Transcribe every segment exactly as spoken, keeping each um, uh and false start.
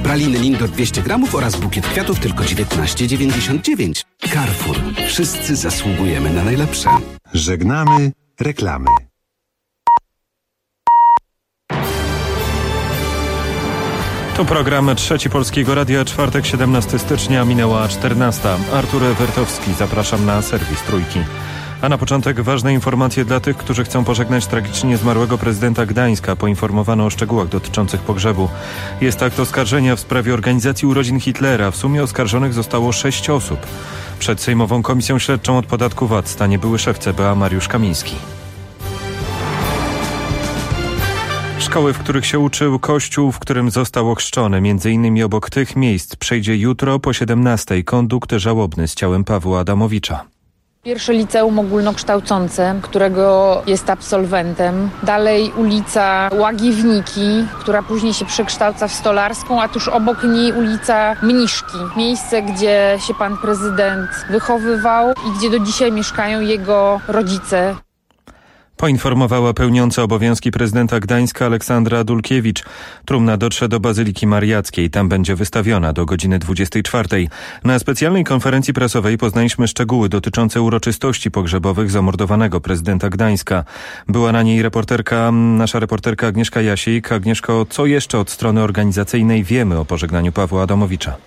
Praliny Lindor dwieście gramów oraz bukiet kwiatów tylko dziewiętnaście dziewięćdziesiąt dziewięć. Carrefour. Wszyscy zasługujemy na najlepsze. Żegnamy reklamy. To program Trzeci Polskiego Radia, czwartek, siedemnastego stycznia, minęła czternasta. Artur Wertowski, zapraszam na serwis Trójki. A na początek ważne informacje dla tych, którzy chcą pożegnać tragicznie zmarłego prezydenta Gdańska. Poinformowano o szczegółach dotyczących pogrzebu. Jest akt oskarżenia w sprawie organizacji urodzin Hitlera. W sumie oskarżonych zostało sześć osób. Przed Sejmową Komisją Śledczą od podatku V A T stanie były szef C B A Mariusz Kamiński. Szkoły, w których się uczył, kościół, w którym został ochrzczony. Między innymi obok tych miejsc przejdzie jutro po siedemnastej kondukt żałobny z ciałem Pawła Adamowicza. Pierwsze liceum ogólnokształcące, którego jest absolwentem. Dalej ulica Łagiewniki, która później się przekształca w Stolarską, a tuż obok niej ulica Mniszki. Miejsce, gdzie się pan prezydent wychowywał i gdzie do dzisiaj mieszkają jego rodzice. Poinformowała pełniąca obowiązki prezydenta Gdańska Aleksandra Dulkiewicz. Trumna dotrze do Bazyliki Mariackiej. Tam będzie wystawiona do godziny dwudziestej czwartej. Na specjalnej konferencji prasowej poznaliśmy szczegóły dotyczące uroczystości pogrzebowych zamordowanego prezydenta Gdańska. Była na niej reporterka, nasza reporterka Agnieszka Jasik. Agnieszko, co jeszcze od strony organizacyjnej wiemy o pożegnaniu Pawła Adamowicza?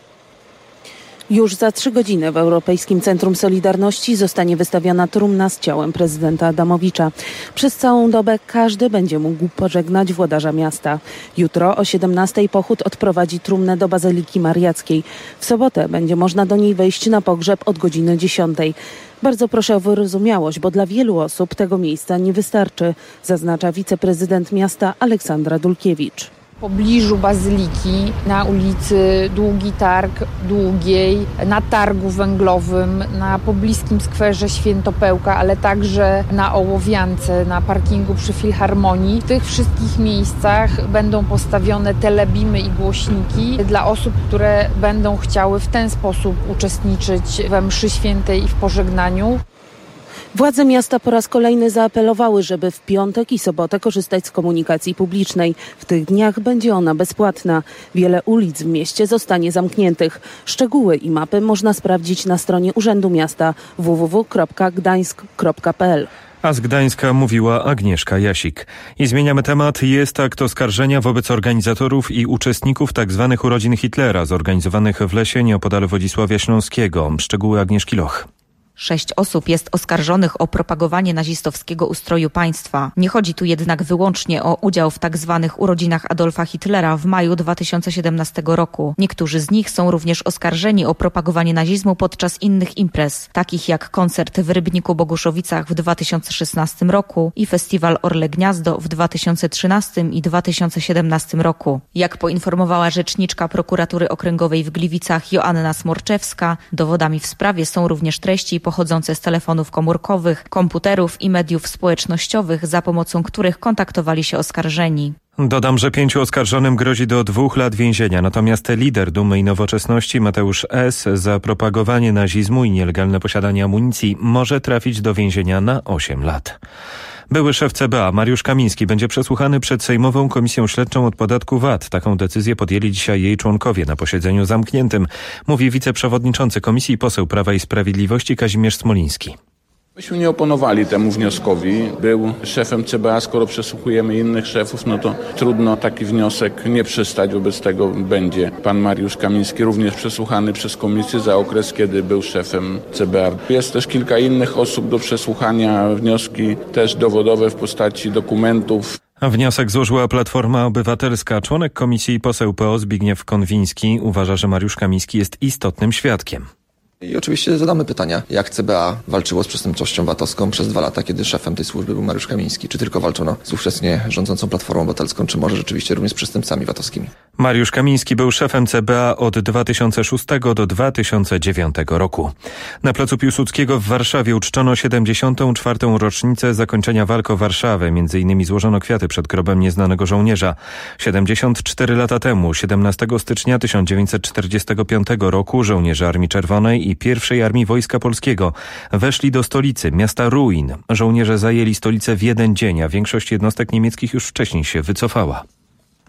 Już za trzy godziny w Europejskim Centrum Solidarności zostanie wystawiona trumna z ciałem prezydenta Adamowicza. Przez całą dobę każdy będzie mógł pożegnać włodarza miasta. Jutro o siedemnastej pochód odprowadzi trumnę do Bazyliki Mariackiej. W sobotę będzie można do niej wejść na pogrzeb od godziny dziesiątej. Bardzo proszę o wyrozumiałość, bo dla wielu osób tego miejsca nie wystarczy, zaznacza wiceprezydent miasta Aleksandra Dulkiewicz. W pobliżu Bazyliki, na ulicy Długi Targ Długiej, na Targu Węglowym, na pobliskim skwerze Świętopełka, ale także na Ołowiance, na parkingu przy Filharmonii. W tych wszystkich miejscach będą postawione telebimy i głośniki dla osób, które będą chciały w ten sposób uczestniczyć we mszy świętej i w pożegnaniu. Władze miasta po raz kolejny zaapelowały, żeby w piątek i sobotę korzystać z komunikacji publicznej. W tych dniach będzie ona bezpłatna. Wiele ulic w mieście zostanie zamkniętych. Szczegóły i mapy można sprawdzić na stronie Urzędu Miasta w w w kropka gdańsk kropka p l. A z Gdańska mówiła Agnieszka Jasik. I zmieniamy temat. Jest akt oskarżenia wobec organizatorów i uczestników tzw. urodzin Hitlera zorganizowanych w Lesie nieopodal Wodzisławia Śląskiego. Szczegóły Agnieszki Loch. Sześć osób jest oskarżonych o propagowanie nazistowskiego ustroju państwa. Nie chodzi tu jednak wyłącznie o udział w tak zwanych urodzinach Adolfa Hitlera w maju dwa tysiące siedemnastego roku. Niektórzy z nich są również oskarżeni o propagowanie nazizmu podczas innych imprez, takich jak koncert w Rybniku Boguszowicach w dwa tysiące szesnastym roku i festiwal Orle Gniazdo w dwa tysiące trzynastym i dwa tysiące siedemnastym roku. Jak poinformowała rzeczniczka prokuratury okręgowej w Gliwicach Joanna Smorczewska, dowodami w sprawie są również treści pochodzące z telefonów komórkowych, komputerów i mediów społecznościowych, za pomocą których kontaktowali się oskarżeni. Dodam, że pięciu oskarżonym grozi do dwóch lat więzienia, natomiast lider Dumy i Nowoczesności Mateusz S. za propagowanie nazizmu i nielegalne posiadanie amunicji może trafić do więzienia na osiem lat. Były szef C B A Mariusz Kamiński będzie przesłuchany przed Sejmową Komisją Śledczą od podatku V A T. Taką decyzję podjęli dzisiaj jej członkowie na posiedzeniu zamkniętym, mówi wiceprzewodniczący komisji i poseł Prawa i Sprawiedliwości Kazimierz Smoliński. Myśmy nie oponowali temu wnioskowi. Był szefem C B A, skoro przesłuchujemy innych szefów, no to trudno taki wniosek nie przystać. Wobec tego będzie pan Mariusz Kamiński również przesłuchany przez komisję za okres, kiedy był szefem C B A. Jest też kilka innych osób do przesłuchania, wnioski też dowodowe w postaci dokumentów. Wniosek złożyła Platforma Obywatelska. Członek komisji i poseł P O Zbigniew Konwiński uważa, że Mariusz Kamiński jest istotnym świadkiem. I oczywiście zadamy pytania, jak C B A walczyło z przestępczością VAT-owską przez dwa lata, kiedy szefem tej służby był Mariusz Kamiński. Czy tylko walczono z ówczesnie rządzącą Platformą Obywatelską, czy może rzeczywiście również z przestępcami VAT-owskimi? Mariusz Kamiński był szefem C B A od dwa tysiące szóstego do dwa tysiące dziewiątego roku. Na placu Piłsudskiego w Warszawie uczczono siedemdziesiątą czwartą rocznicę zakończenia walk o Warszawę. Między innymi złożono kwiaty przed grobem nieznanego żołnierza. siedemdziesiąt cztery lata temu, siedemnastego stycznia tysiąc dziewięćset czterdziestego piątego roku, żołnierze Armii Czerwonej i pierwszej Armii Wojska Polskiego weszli do stolicy, miasta ruin. Żołnierze zajęli stolicę w jeden dzień, a większość jednostek niemieckich już wcześniej się wycofała.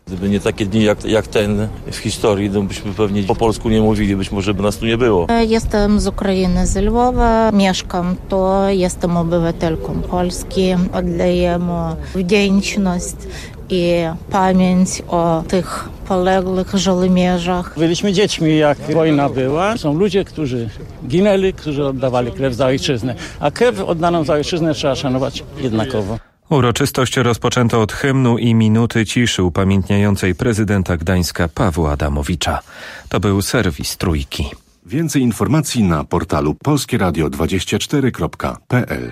Gdyby nie takie dni jak, jak ten w historii, to byśmy pewnie po polsku nie mówili, być może by nas tu nie było. Jestem z Ukrainy, z Lwowa, mieszkam tu, jestem obywatelką Polski, oddajemy wdzięczność i pamięć o tych poległych żołnierzach. Byliśmy dziećmi, jak wojna była. Są ludzie, którzy ginęli, którzy oddawali krew za ojczyznę, a krew oddaną za ojczyznę trzeba szanować jednakowo. Uroczystość rozpoczęto od hymnu i minuty ciszy upamiętniającej prezydenta Gdańska Pawła Adamowicza. To był serwis Trójki. Więcej informacji na portalu polskie radio dwadzieścia cztery kropka p l.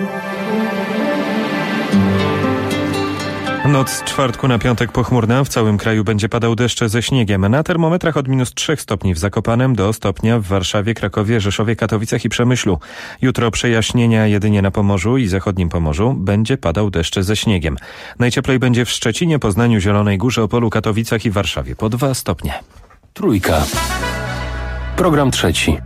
Noc z czwartku na piątek pochmurna, w całym kraju będzie padał deszcz ze śniegiem. Na termometrach od minus trzech stopni w Zakopanem do stopnia w Warszawie, Krakowie, Rzeszowie, Katowicach i Przemyślu. Jutro przejaśnienia jedynie na Pomorzu i zachodnim Pomorzu. Będzie padał deszcz ze śniegiem. Najcieplej będzie w Szczecinie, Poznaniu, Zielonej Górze, Opolu, Katowicach i Warszawie po dwa stopnie. Trójka. Program trzeci.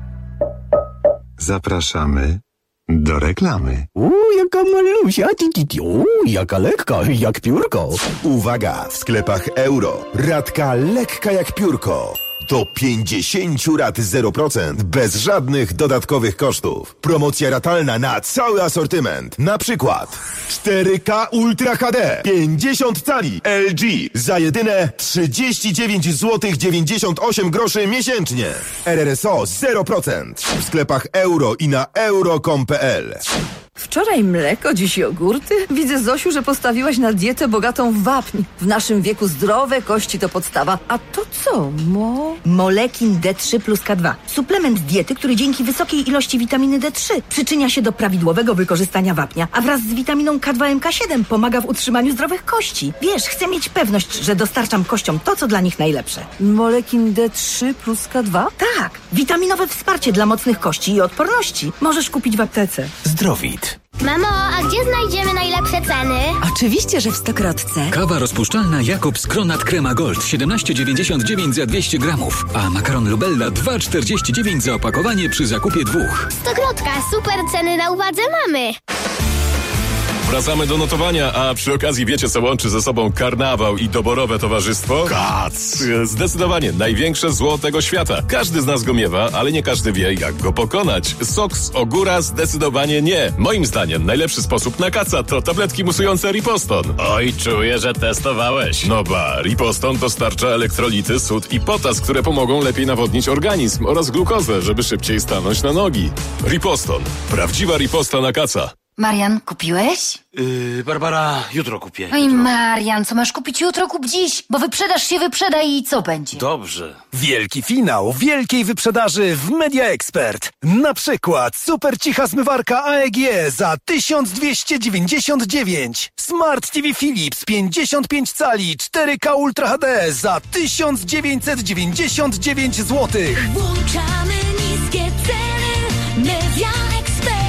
Zapraszamy do reklamy. Uuu, jaka malusia, uuu, jaka lekka, jak piórko. Uwaga, w sklepach Euro. Ratka lekka jak piórko. Do pięćdziesięciu rat zero procent bez żadnych dodatkowych kosztów. Promocja ratalna na cały asortyment. Na przykład cztery K Ultra H D pięćdziesiąt cali L G za jedyne trzydzieści dziewięć złotych dziewięćdziesiąt osiem groszy miesięcznie. R R S O zero procent. W sklepach Euro i na euro kropka com kropka p l. Wczoraj mleko, dziś jogurty? Widzę, Zosiu, że postawiłaś na dietę bogatą w wapń. W naszym wieku zdrowe kości to podstawa. A to co, mo? Molekin D trzy plus K dwa. Suplement diety, który dzięki wysokiej ilości witaminy D trzy przyczynia się do prawidłowego wykorzystania wapnia, a wraz z witaminą K dwa M K siedem pomaga w utrzymaniu zdrowych kości. Wiesz, chcę mieć pewność, że dostarczam kościom to, co dla nich najlepsze. Molekin D trzy plus K dwa? Tak, witaminowe wsparcie dla mocnych kości i odporności. Możesz kupić w aptece. Zdrowit. Mamo, a gdzie znajdziemy najlepsze ceny? Oczywiście, że w Stokrotce. Kawa rozpuszczalna Jakobs Kronat Crema Gold siedemnaście dziewięćdziesiąt dziewięć za dwieście gramów, a makaron Lubella dwa czterdzieści dziewięć za opakowanie przy zakupie dwóch. Stokrotka, super ceny na uwadze mamy. Wracamy do notowania, a przy okazji wiecie, co łączy ze sobą karnawał i doborowe towarzystwo? Kac! Zdecydowanie największe zło tego świata. Każdy z nas go miewa, ale nie każdy wie, jak go pokonać. Sok z ogóra zdecydowanie nie. Moim zdaniem najlepszy sposób na kaca to tabletki musujące Riposton. Oj, czuję, że testowałeś. No ba, Riposton dostarcza elektrolity, sód i potas, które pomogą lepiej nawodnić organizm oraz glukozę, żeby szybciej stanąć na nogi. Riposton. Prawdziwa riposta na kaca. Marian, kupiłeś? Yy, Barbara, jutro kupię. Oj, Marian, co masz kupić jutro, kup dziś, bo wyprzedaż się wyprzeda i co będzie? Dobrze. Wielki finał wielkiej wyprzedaży w Media Expert. Na przykład super cicha zmywarka A E G za tysiąc dwieście dziewięćdziesiąt dziewięć. Smart T V Philips pięćdziesiąt pięć cali cztery K Ultra H D za tysiąc dziewięćset dziewięćdziesiąt dziewięć złotych. Włączamy niskie ceny Media Expert.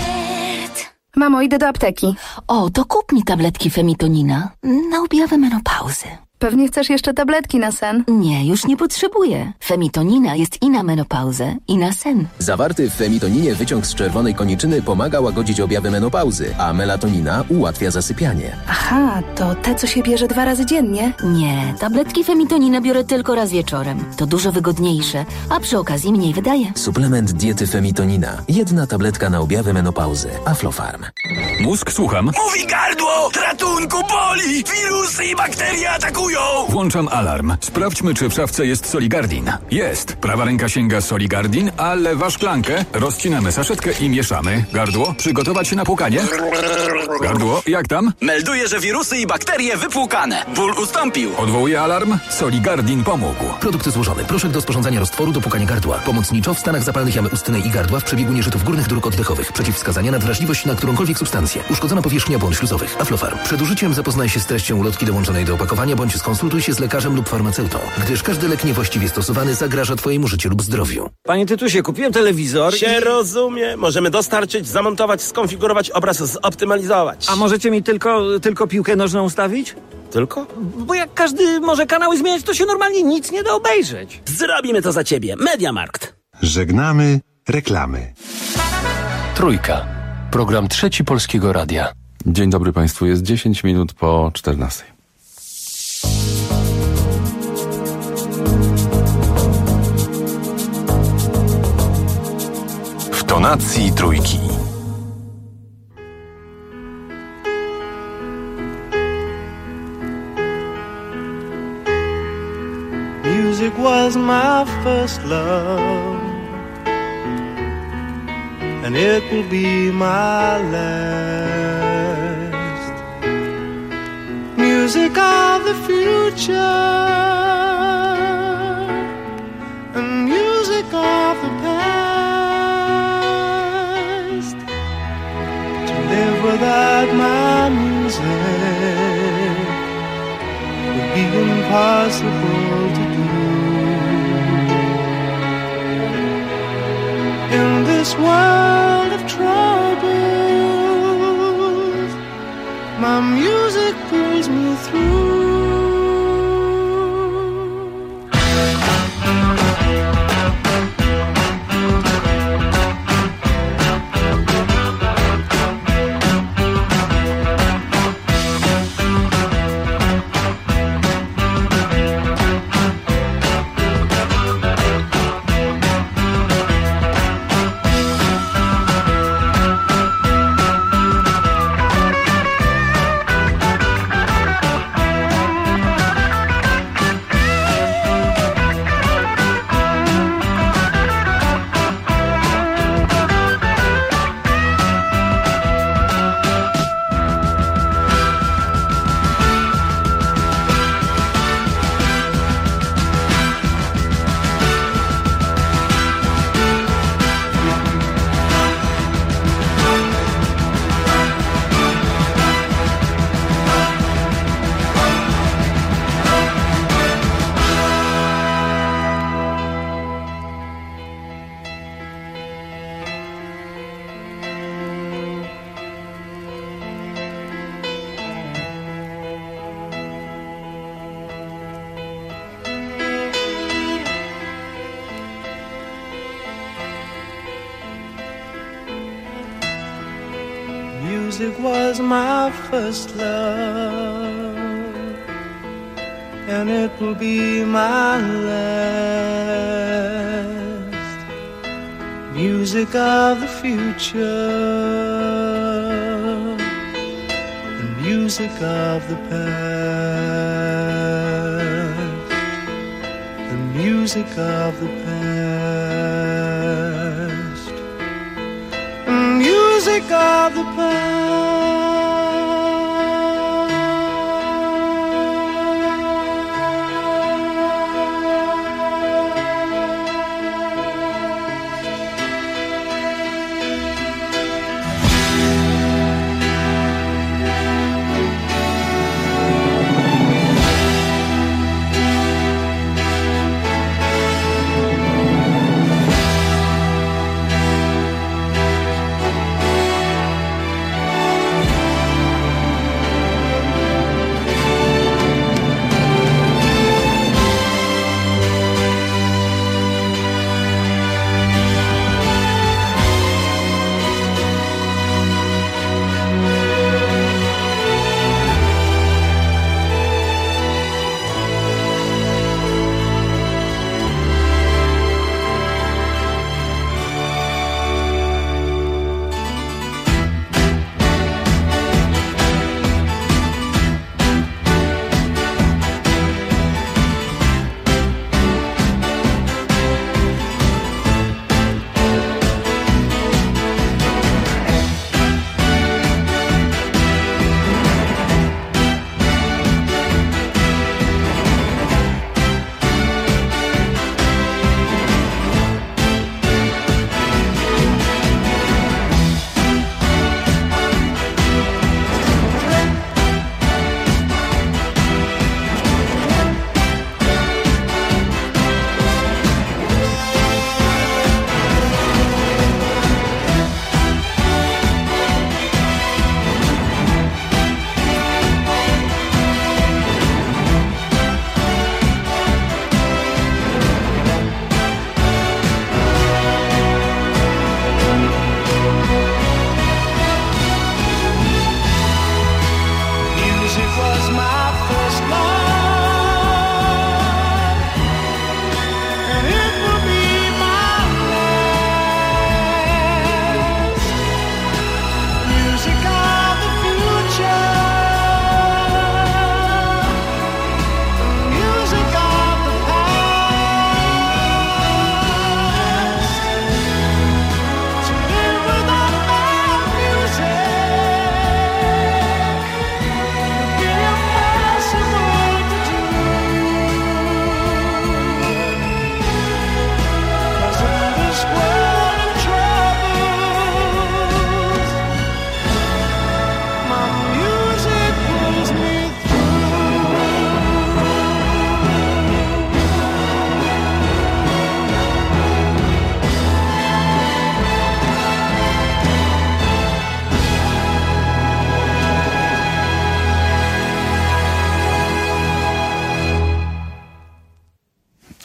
Mamo, idę do apteki. O, to kup mi tabletki Femitonina na objawę menopauzy. Pewnie chcesz jeszcze tabletki na sen? Nie, już nie potrzebuję. Femitonina jest i na menopauzę, i na sen. Zawarty w femitoninie wyciąg z czerwonej koniczyny pomaga łagodzić objawy menopauzy, a melatonina ułatwia zasypianie. Aha, to te, co się bierze dwa razy dziennie? Nie, tabletki Femitonina biorę tylko raz wieczorem. To dużo wygodniejsze, a przy okazji mniej wydaje. Suplement diety Femitonina. Jedna tabletka na objawy menopauzy. Aflofarm. Mózg, słucham. Mówi gardło! Ratunku, boli! Wirusy i bakterie atakują! Włączam alarm. Sprawdźmy, czy w szafce jest Soligardin. Jest. Prawa ręka sięga Soligardin, a lewa szklankę. Rozcinamy saszetkę i mieszamy. Gardło, przygotować się na płukanie. Gardło, jak tam? Melduje, że wirusy i bakterie wypłukane. Ból ustąpił. Odwołuję alarm. Soligardin pomógł. Produkt złożony. Proszek do sporządzania roztworu do płukania gardła. Pomocniczo w stanach zapalnych jamy ustnej i gardła w przebiegu nieżytów górnych dróg oddechowych. Przeciwwskazania na wrażliwość na którąkolwiek substancję. Uszkodzona powierzchnia błon śluzowych. Aflofarm. Przed użyciem zapoznaj się z treścią ulotki dołączonej do opakowania bądź skonsultuj się z lekarzem lub farmaceutą, gdyż każdy lek niewłaściwie stosowany zagraża twojemu życiu lub zdrowiu. Panie Tytusie, kupiłem telewizor Się i... rozumie. Możemy dostarczyć, zamontować, skonfigurować obraz, zoptymalizować. A możecie mi tylko, tylko piłkę nożną ustawić? Tylko? Bo jak każdy może kanały zmieniać, to się normalnie nic nie da obejrzeć. Zrobimy to za ciebie. Mediamarkt. Żegnamy reklamy. Trójka. Program Trzeci Polskiego Radia. Dzień dobry Państwu, jest dziesięć minut po czternastej. informacji Trójki. Music was my first love, and it will be my last. Music of the future, and music of the past. To live without my music would be impossible to do. In this world of troubles, my music pulls me through. Music was my first love, and it will be my last. Music of the future, and music of the past, and music of the past, and music of the past.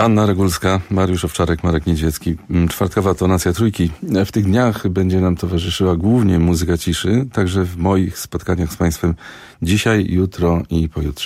Anna Regulska, Mariusz Owczarek, Marek Niedźwiecki. Czwartkowa tonacja trójki. W tych dniach będzie nam towarzyszyła głównie muzyka ciszy, także w moich spotkaniach z Państwem dzisiaj, jutro i pojutrze.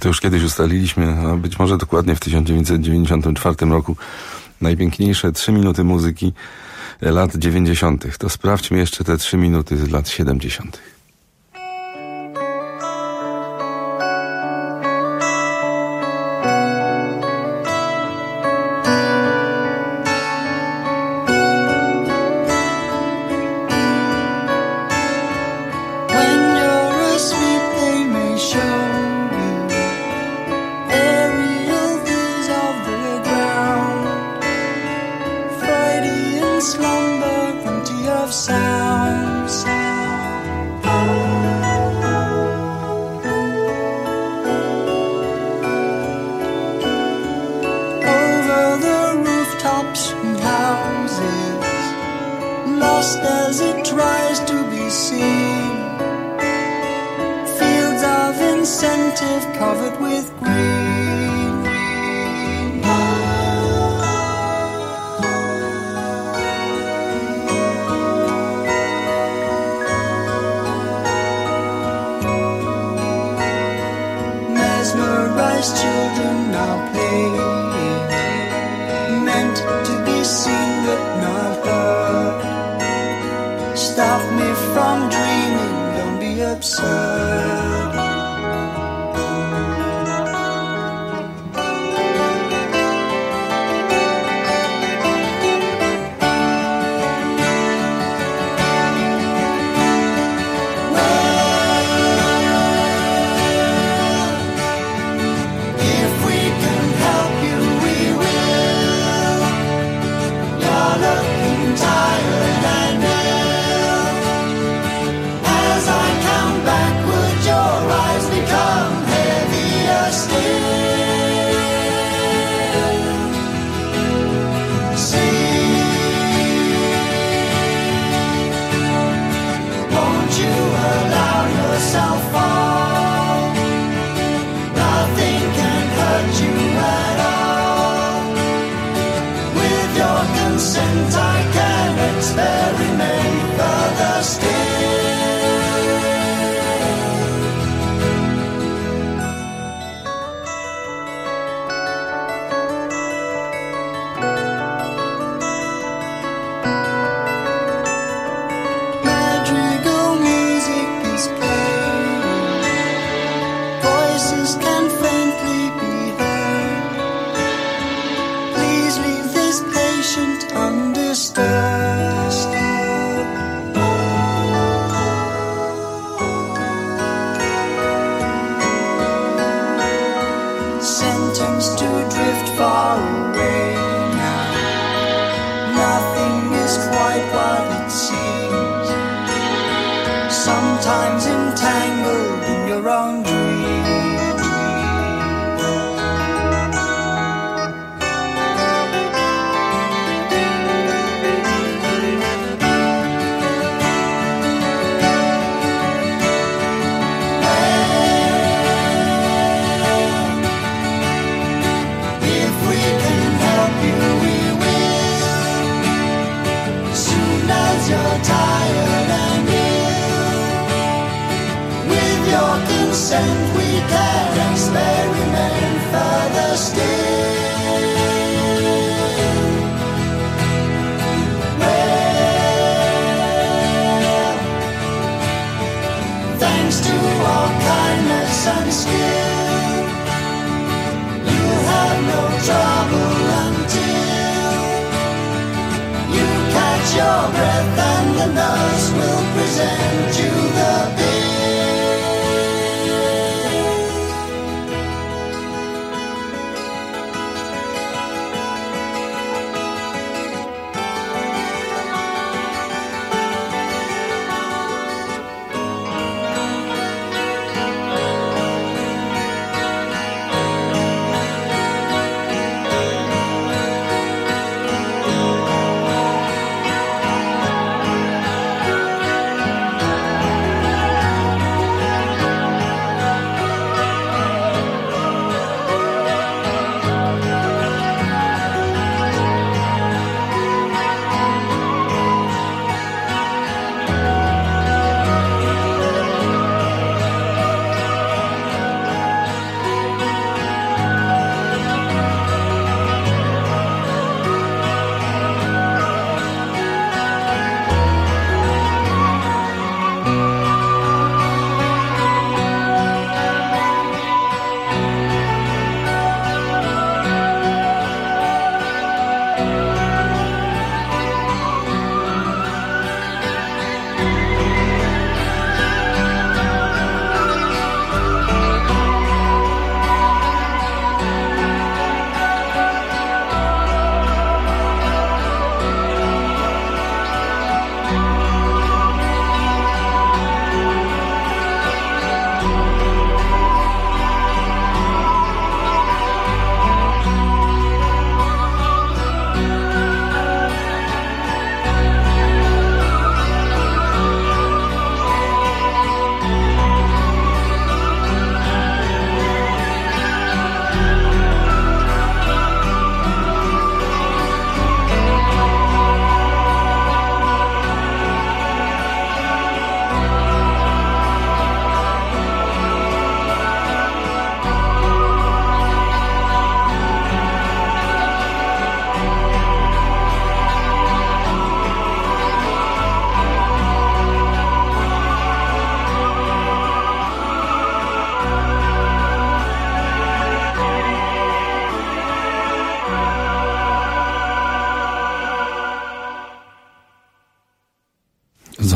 To już kiedyś ustaliliśmy, a być może dokładnie w tysiąc dziewięćset dziewięćdziesiątym czwartym roku, najpiękniejsze trzy minuty muzyki lat dziewięćdziesiątych. To sprawdźmy jeszcze te trzy minuty z lat siedemdziesiątych.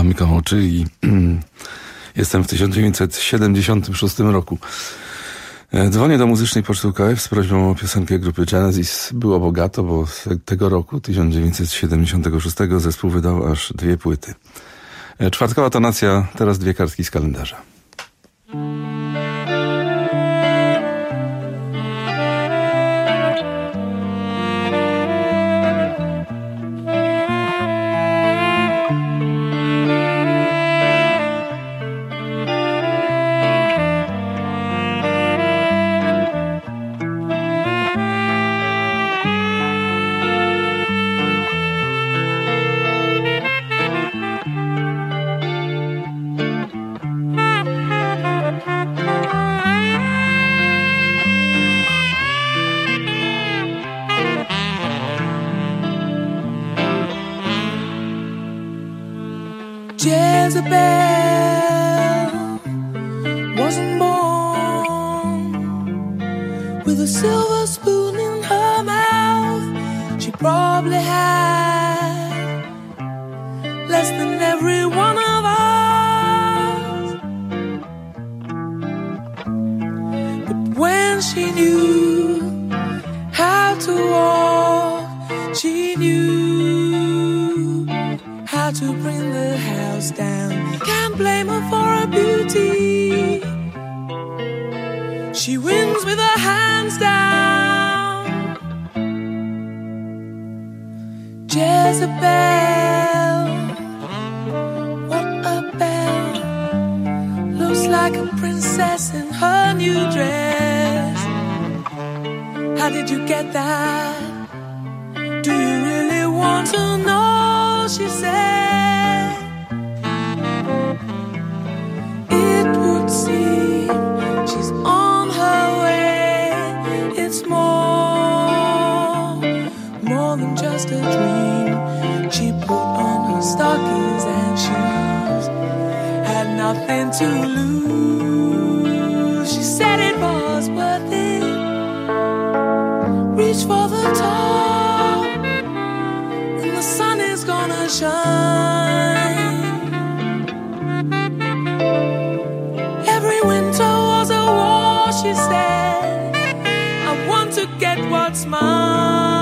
zamykam oczy i jestem w tysiąc dziewięćset siedemdziesiątym szóstym roku. Dzwonię do Muzycznej Poczty U K F z prośbą o piosenkę grupy Genesis. Było bogato, bo tego roku, tysiąc dziewięćset siedemdziesiątego szóstego, zespół wydał aż dwie płyty. Czwartkowa tonacja, teraz dwie kartki z kalendarza. Jezebel wasn't born with a silver spoon in her mouth. She probably had less than every one of us. But when she knew how to walk, she knew how to bring the house down. Can't blame her for her beauty. She wins with her hands down. Jezebel, what a belle. Looks like a princess in her new dress. How did you get that? Do you really want to know? She said, it would seem she's on her way. It's more, more than just a dream. She put on her stockings and shoes, had nothing to lose. She said it was worth it. Reach for the top, and the sun is gonna shine. Every winter was a war, she said. I want to get what's mine.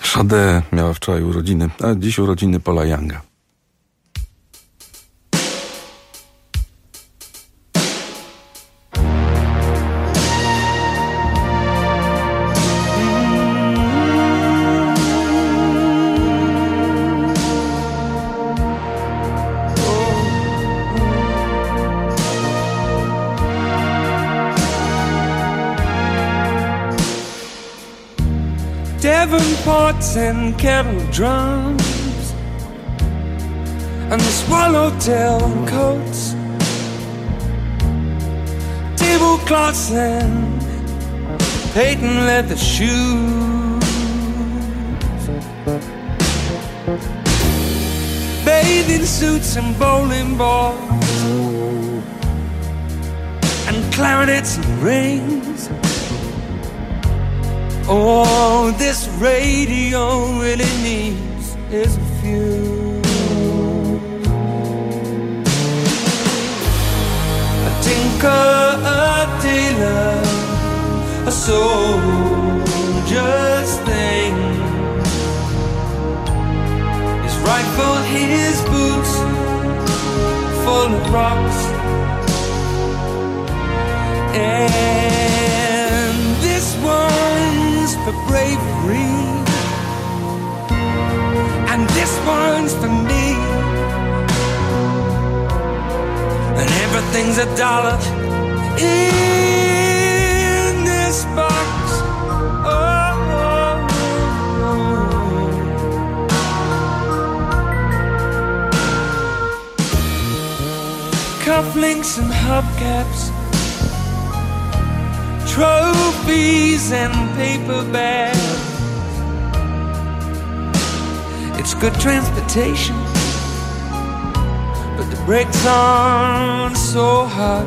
Sade miała wczoraj urodziny, a dziś urodziny Paula Younga. Davenports and kettle drums and the swallowtail coats, tablecloths and patent leather shoes, bathing suits and bowling balls and clarinets and rings. All this radio really needs is a few. A tinker, a tailor, a soldier's thing. His rifle, his boots, full of rocks. And this one's for bravery, and this one's for me, and everything's a dollar in this box. Oh, oh, oh. Cufflinks and hubcaps, trophies and paper bags. It's good transportation, but the brakes aren't so hot.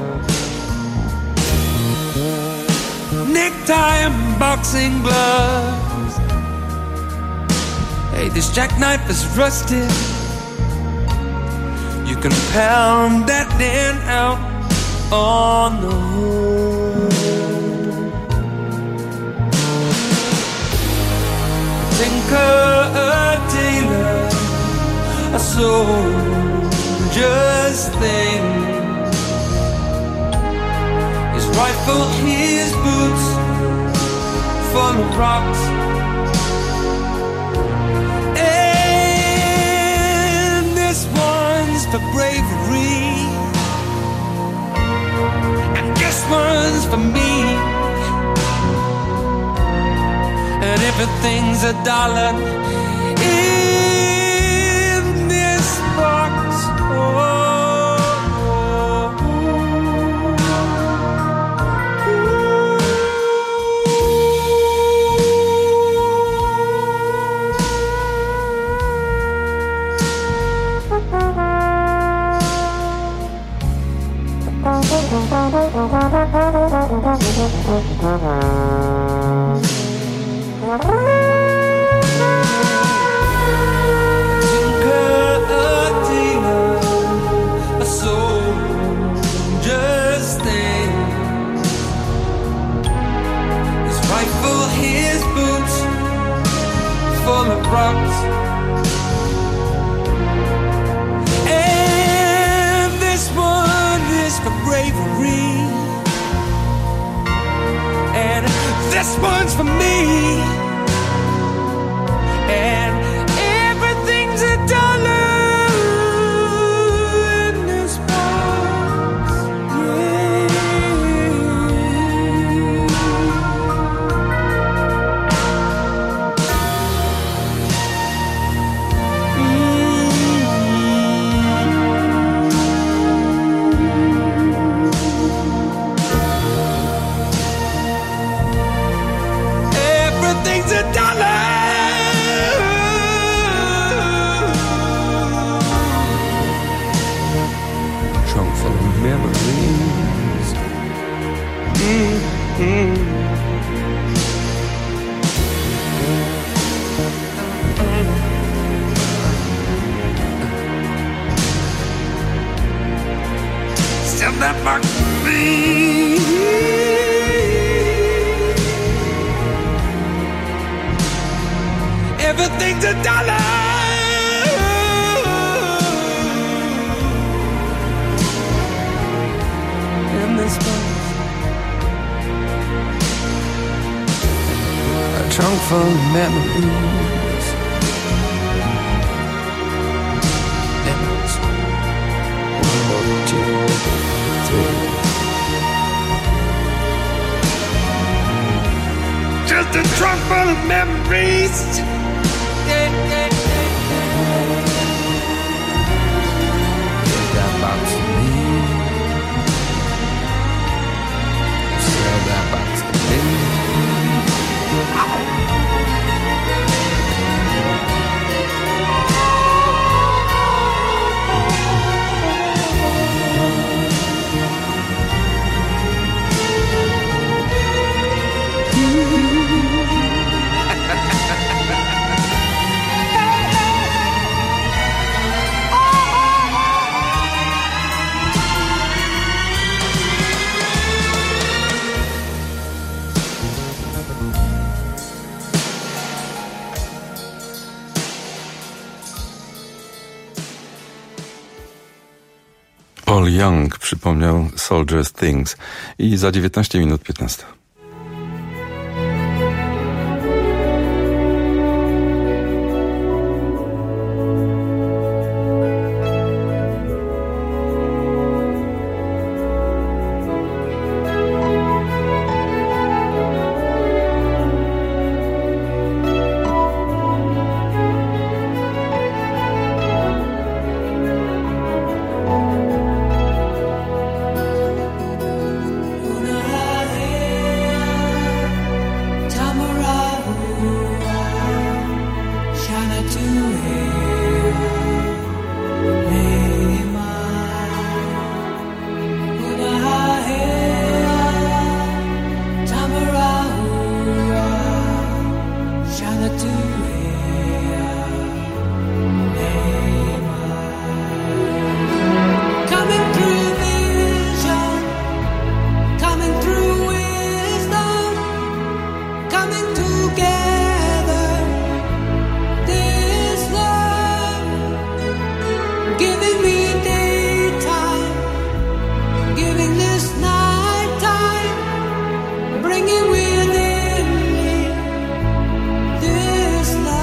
Necktie and boxing gloves. Hey, this jackknife is rusted. You can pound that dent out on the hood. Tinker, a tailor, a soldier's thing. His rifle, his boots, full of rocks. And this one's for bravery, and this one's for me. And everything's a dollar in this box. Oh. Rocks. And this one is for bravery, and this one's for me, and everything's a dollar in this box. Yeah. Everything's a dollar. Trunk full of memories. Mm-hmm. Still that box for me. everything's a dollar. In this box, a trunk full of memories. Memories. One, two, three. Just a trunk full of memories. Yeah, yeah, yeah. Take that box to me. Sell that box to me. Paul Young przypomniał Soldier's Things i za dziewiętnaście minut piętnaście. Bringing within me this love.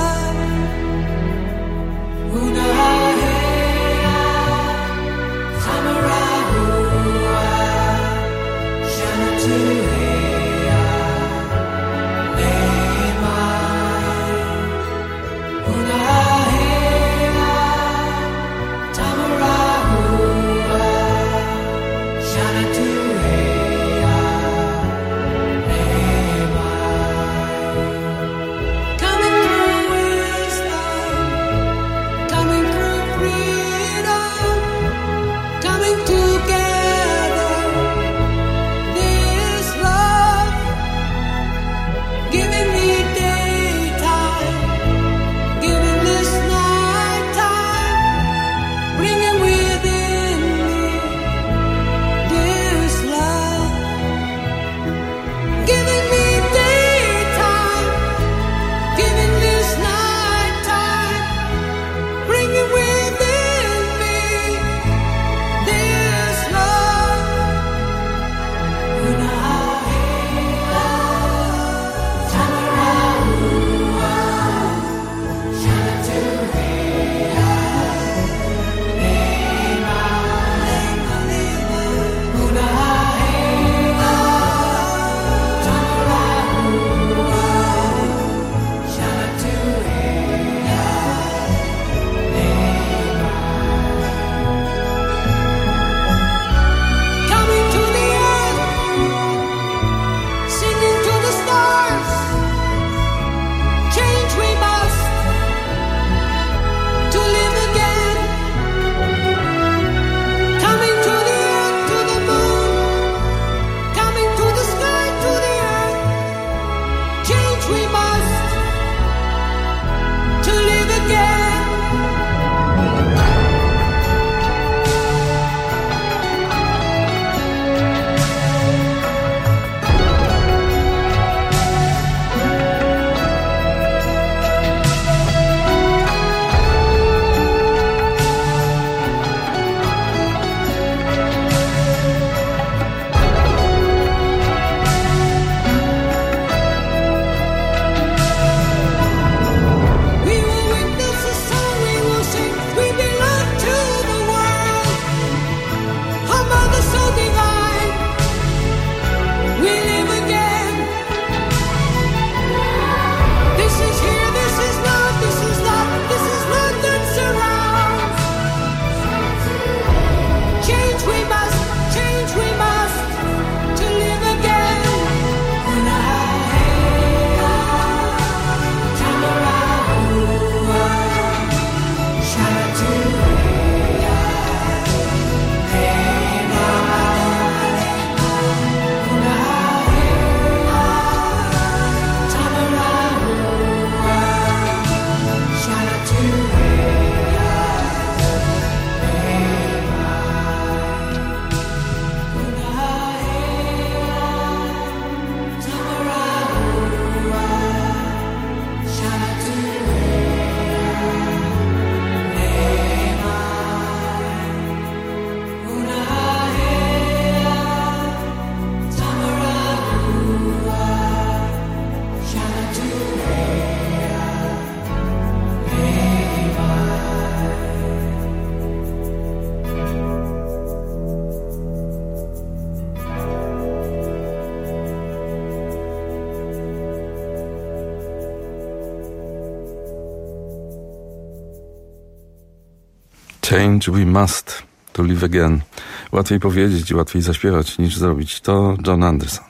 Change we must to live again. Łatwiej powiedzieć i łatwiej zaśpiewać niż zrobić. To John Anderson.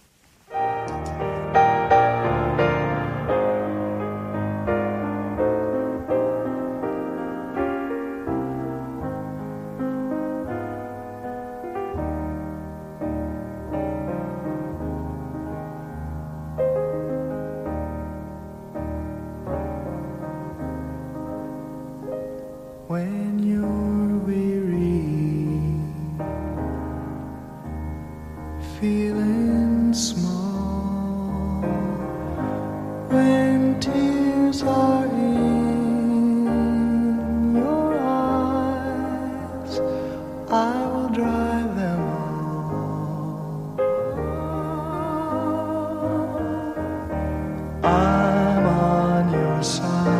When you're weary, feeling small, when tears are in your eyes, I will dry them all. I'm on your side.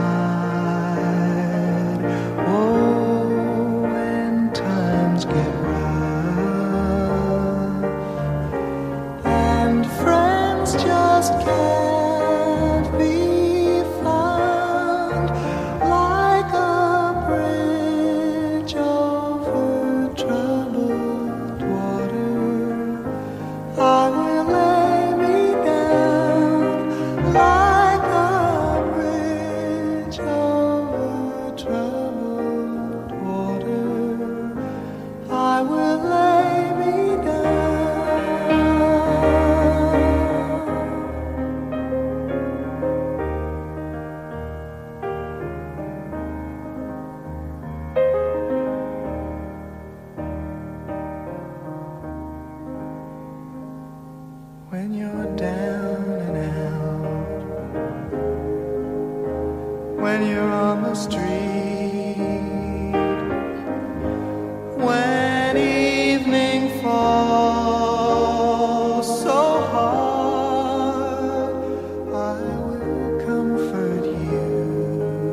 When you're down and out, when you're on the street, when evening falls so hard, I will comfort you.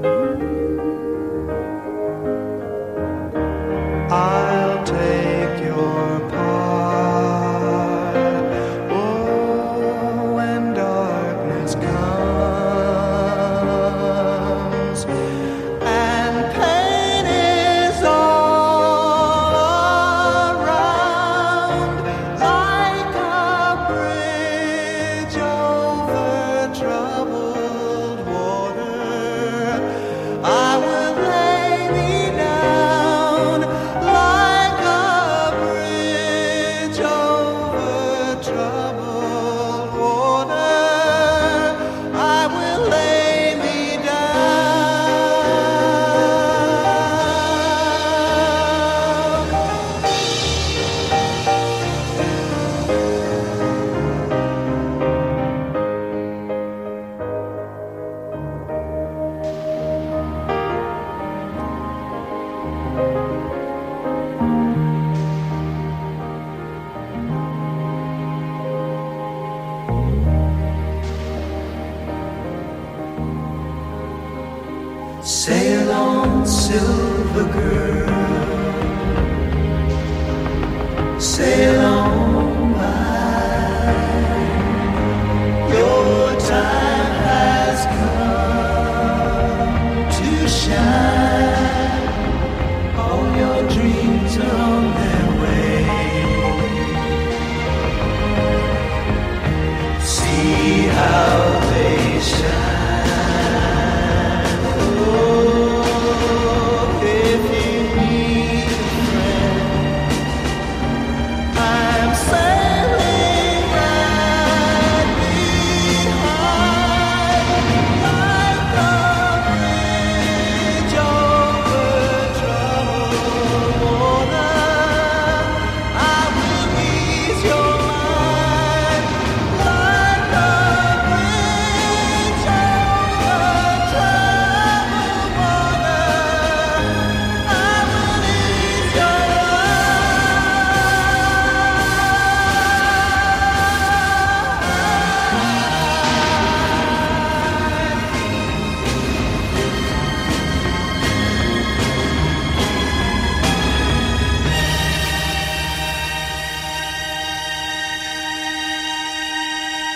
I'll take your part. Sail on, silver girl, sail on by. Your time has come to shine. All your dreams are on their way. See how they shine.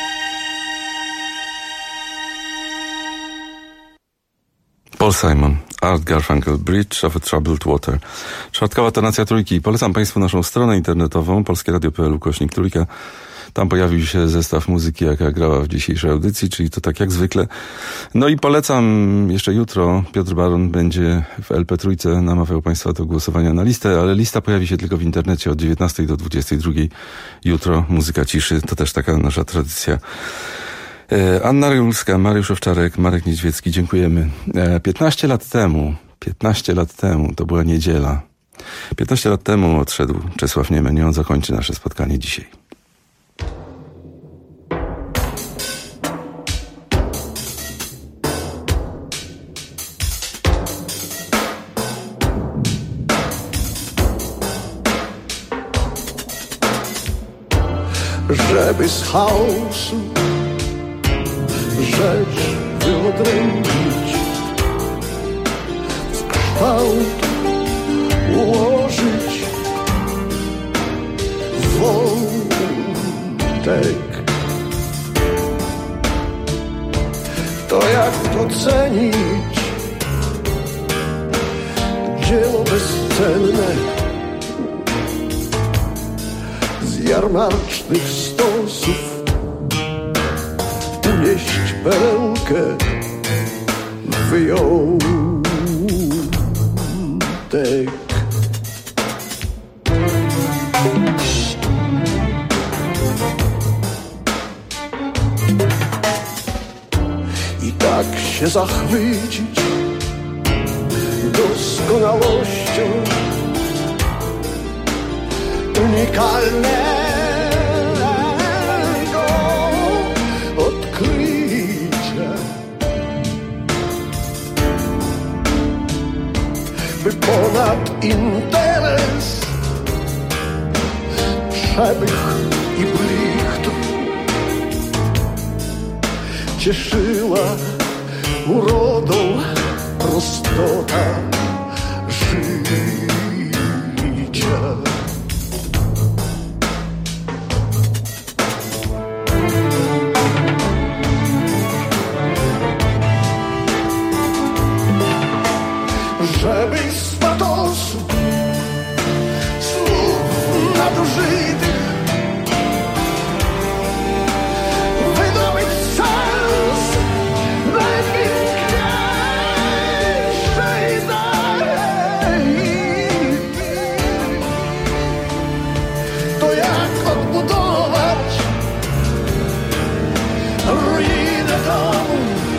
Paul Simon, Art Garfunkel, Bridge of a Troubled Water. Czwartkowa tonacja trójki. Polecam Państwu naszą stronę internetową polskieradio kropka p l ukośnik trójka. Tam pojawił się zestaw muzyki, jaka grała w dzisiejszej audycji, czyli to tak jak zwykle. No i polecam jeszcze jutro. Piotr Baron będzie w L P Trójce namawiał Państwa do głosowania na listę, ale lista pojawi się tylko w internecie od dziewiętnastej do dwudziestej drugiej. Jutro muzyka ciszy, to też taka nasza tradycja. Anna Rylska, Mariusz Owczarek, Marek Niedźwiecki, dziękujemy. piętnaście lat temu, piętnaście lat temu, to była niedziela. piętnaście lat temu odszedł Czesław Niemen i on zakończy nasze spotkanie dzisiaj. Żeby z chaosu rzecz wyodrębnić, w kształt ułożyć wątek, to jak docenić dzieło bezcenne z jarmarcznych stosów, unieść perełkę wyjątek. I tak się zachwycić doskonałością unikalnego odkrycia, by ponad interes, przepych i blicht cieszyła urodą prostota życia. Żeby z patosu słów nadużytych wydobyć sens najpiękniejszej idei, to jak odbudować ruinę domu,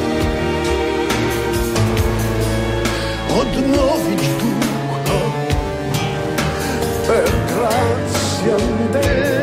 odnowić ducha per gratiam Dei.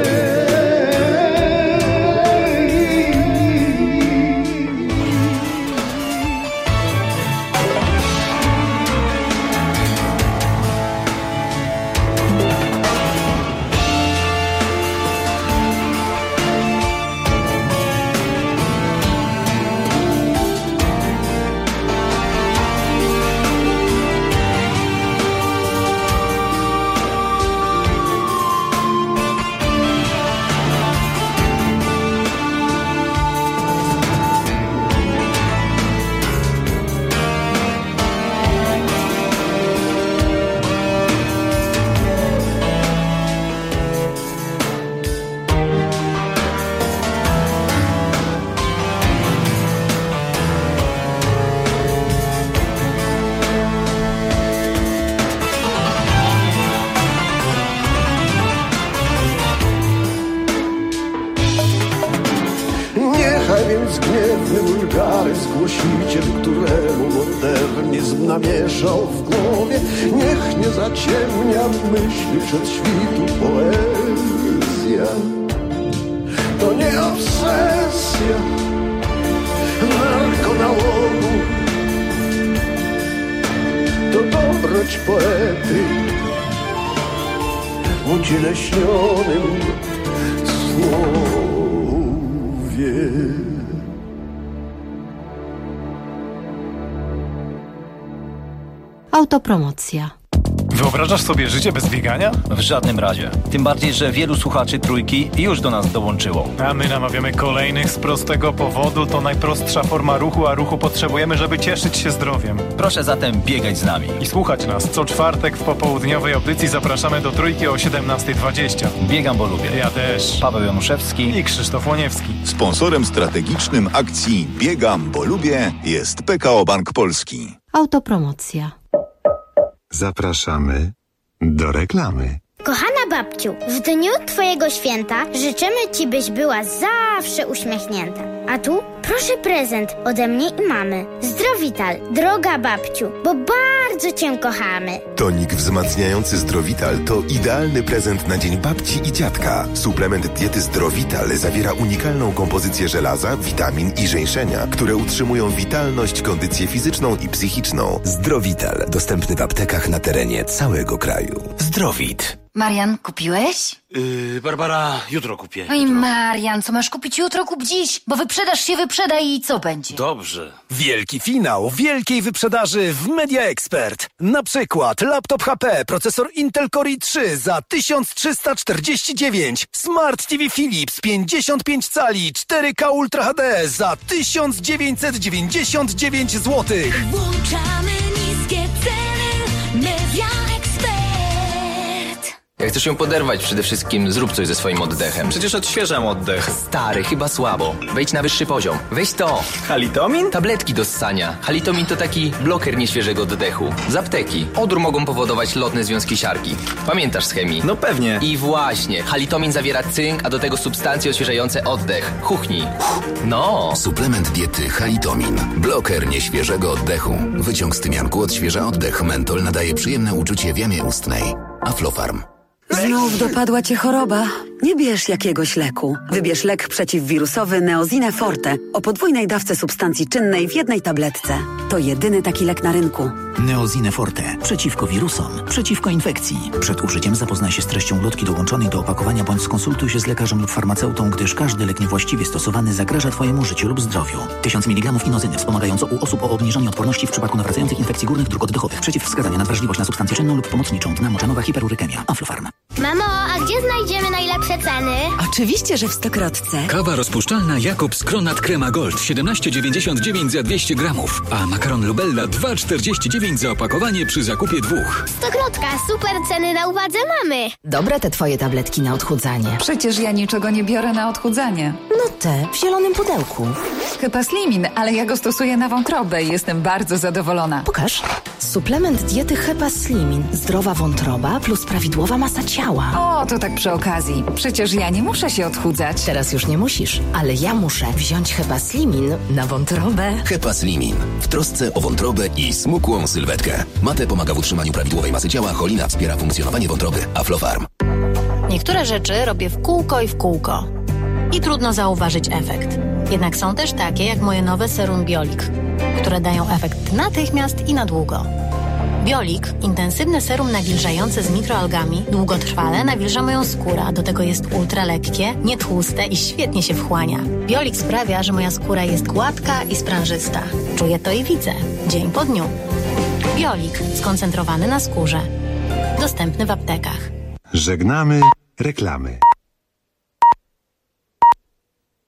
Więc gniewny wulgaryzm głosiciel, któremu modernizm namieszał w głowie, niech nie zaciemnia myśli przed świtu poezja. To nie obsesja narkonałogu, to dobroć poety w ucieleśnionym słowie. Autopromocja. Wyobrażasz sobie życie bez biegania? W żadnym razie. Tym bardziej, że wielu słuchaczy Trójki już do nas dołączyło. A my namawiamy kolejnych z prostego powodu. To najprostsza forma ruchu, a ruchu potrzebujemy, żeby cieszyć się zdrowiem. Proszę zatem biegać z nami. I słuchać nas. Co czwartek w popołudniowej audycji zapraszamy do Trójki o siedemnasta dwadzieścia. Biegam, bo lubię. Ja też. Paweł Januszewski i Krzysztof Łoniewski. Sponsorem strategicznym akcji Biegam, bo lubię jest P K O Bank Polski. Autopromocja. Zapraszamy do reklamy. Kochana babciu, w dniu twojego święta życzymy ci, byś była zawsze uśmiechnięta. A tu proszę prezent ode mnie i mamy. Zdrowital, droga babciu, bo bardzo cię kochamy. Tonik wzmacniający Zdrowital to idealny prezent na dzień babci i dziadka. Suplement diety Zdrowital zawiera unikalną kompozycję żelaza, witamin i żeńszenia, które utrzymują witalność, kondycję fizyczną i psychiczną. Zdrowital, dostępny w aptekach na terenie całego kraju. Zdrowit. Marian, kupiłeś? Yy, Barbara, jutro kupię. Oj, Marian, co masz kupić jutro, kup dziś, bo wyprzedaż się wyprzeda i co będzie? Dobrze. Wielki finał wielkiej wyprzedaży w Media Expert. Na przykład laptop H P, procesor Intel Core i trzy za tysiąc trzysta czterdzieści dziewięć, Smart T V Philips pięćdziesiąt pięć cali cztery K Ultra H D za tysiąc dziewięćset dziewięćdziesiąt dziewięć złotych. Włączamy niskie ceny. Media Expert. Jak chcesz ją poderwać, przede wszystkim zrób coś ze swoim oddechem. Przecież odświeżam oddech. Stary, chyba słabo. Wejdź na wyższy poziom. Weź to. Halitomin? Tabletki do ssania. Halitomin to taki bloker nieświeżego oddechu. Z apteki. Odór mogą powodować lotne związki siarki. Pamiętasz z chemii? No pewnie. I właśnie. Halitomin zawiera cynk, a do tego substancje odświeżające oddech. Chuchnij. No. Suplement diety Halitomin. Bloker nieświeżego oddechu. Wyciąg z tymianku odświeża oddech. Mentol nadaje przyjemne uczucie w jamie ustnej. Aflofarm. Znów dopadła cię choroba? Nie bierz jakiegoś leku. Wybierz lek przeciwwirusowy Neozine Forte o podwójnej dawce substancji czynnej w jednej tabletce. To jedyny taki lek na rynku. Neozine Forte. Przeciwko wirusom. Przeciwko infekcji. Przed użyciem zapoznaj się z treścią ulotki dołączonej do opakowania bądź skonsultuj się z lekarzem lub farmaceutą, gdyż każdy lek niewłaściwie stosowany zagraża twojemu życiu lub zdrowiu. tysiąc miligramów inozyny wspomagająco u osób o obniżonej odporności w przypadku nawracających infekcji górnych dróg oddechowych. Przeciwwskazania na wrażliwość na substancję czynną lub pomocniczą. Dna moczanowa hiperurykemia. Aflofarm. Mamo, a gdzie znajdziemy najlepsze ceny? Oczywiście, że w Stokrotce. Kawa rozpuszczalna Jakobs Kronat Crema Gold siedemnaście dziewięćdziesiąt dziewięć za dwieście gramów, a makaron Lubella dwa czterdzieści dziewięć za opakowanie przy zakupie dwóch. Stokrotka, super ceny na uwadze mamy. Dobre te twoje tabletki na odchudzanie. Przecież ja niczego nie biorę na odchudzanie. No te, w zielonym pudełku. Hepaslimin, ale ja go stosuję na wątrobę i jestem bardzo zadowolona. Pokaż. Suplement diety Hepaslimin. Zdrowa wątroba plus prawidłowa masa ciała. O, to tak przy okazji. Przecież ja nie muszę się odchudzać. Teraz już nie musisz, ale ja muszę wziąć Hepaslimin na wątrobę. Hepaslimin. W trosce o wątrobę i smukłą sylwetkę. Mate pomaga w utrzymaniu prawidłowej masy ciała, cholina wspiera funkcjonowanie wątroby. Aflofarm. Niektóre rzeczy robię w kółko i w kółko. I trudno zauważyć efekt. Jednak są też takie jak moje nowe serum Biolik, które dają efekt natychmiast i na długo. Biolik, intensywne serum nawilżające z mikroalgami, długotrwale nawilża moją skórę, a do tego jest ultra lekkie, nietłuste i świetnie się wchłania. Biolik sprawia, że moja skóra jest gładka i sprężysta. Czuję to i widzę, dzień po dniu. Biolik, skoncentrowany na skórze. Dostępny w aptekach. Żegnamy reklamy.